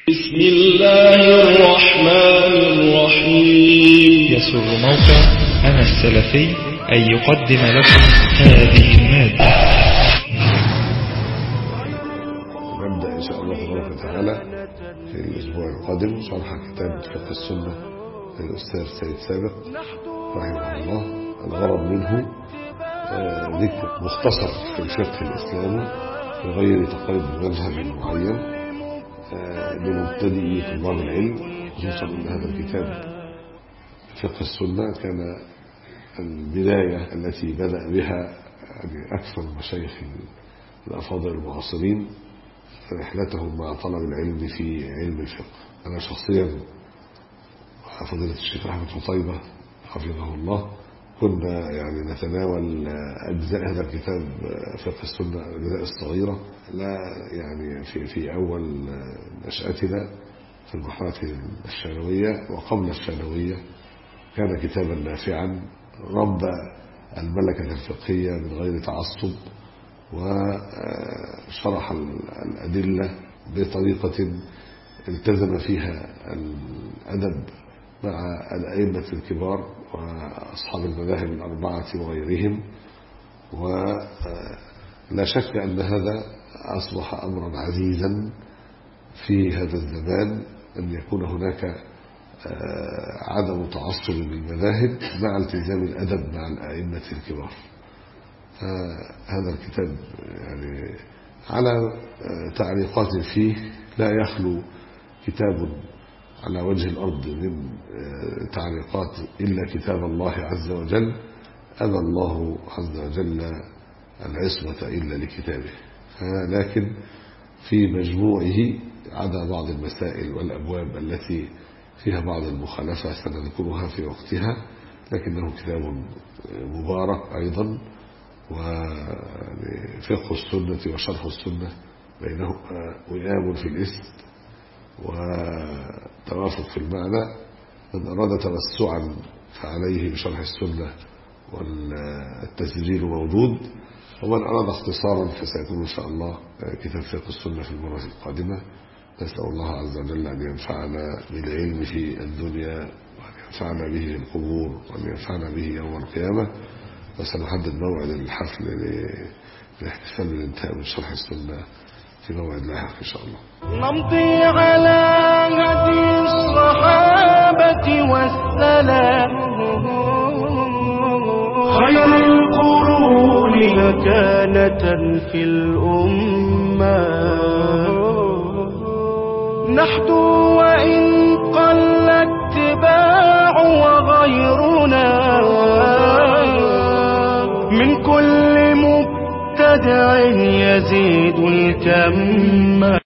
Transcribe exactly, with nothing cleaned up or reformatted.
بسم الله الرحمن الرحيم. يسر موقع أنا السلفي أن يقدم لكم هذه المادة. نبدأ إن شاء الله تبارك وتعالى في الأسبوع القادم شرح كتاب فقه السنة للأستاذ سيد سابق رحمه الله. الغرض منه ذكر مختصر في الفقه الإسلامي بغير تقليد مذهب معين لمبتدئي طلاب العلم، خصوصا أن هذا الكتاب فقه السنة كان البداية التي بدأ بها يعني أكثر المشايخ الأفاضل المعاصرين رحلتهم مع طلب العلم في علم الفقه. أنا شخصيا وفضيلة الشيخ أحمد فطيبة حفظه الله كنا يعني نتناول أجزاء هذا الكتاب فقه السنة، الأجزاء الصغيرة، لا يعني في في أول نشأتنا في المرحلة الثانوية وقبل الثانوية كان كتابا نافعا ربى الملكة الفقهية من غير تعصب، وشرح الأدلة بطريقة التزم فيها الأدب مع الأئمة الكبار وأصحاب المذاهب الأربعة وغيرهم. ولا شك أن هذا أصبح أمرا عزيزا في هذا الزمان، أن يكون هناك عدم تعصب للمذاهب مع التزام الأدب مع الأئمة الكبار. هذا الكتاب يعني على تعليقات فيه لا يخلو كتاب على وجه الأرض من تعليقات إلا كتاب الله عز وجل، أبى الله عز وجل العصمة إلا لكتابه. لكن في مجموعه عدا بعض المسائل والأبواب التي فيها بعض المخالفة سنذكرها في وقتها، لكنه كتاب مبارك أيضا. وفقه السنة وشرح السنة بينهما وئام في الاسم وتوافق في المعنى. من أراد توسعا فعليه بشرح السنة والتسجيل موجود، ومن أراد اختصارا فسيكون إن شاء الله كتاب فقه السنة في المرة القادمة. نسأل الله عز وجل أن ينفعنا بالعلم في الدنيا وأن ينفعنا به في القبور وأن ينفعنا به يوم القيامة. وسنحدد موعد الحفل للاحتفال بالانتهاء من شرح السنة في موعد لاحق إن شاء الله. نمضي على هدي الصحابة والسلام، خير القرون مكانة في الأمة، نحدو وإن قل اتباع وغيرنا من كل مبتدع يزيد الكم.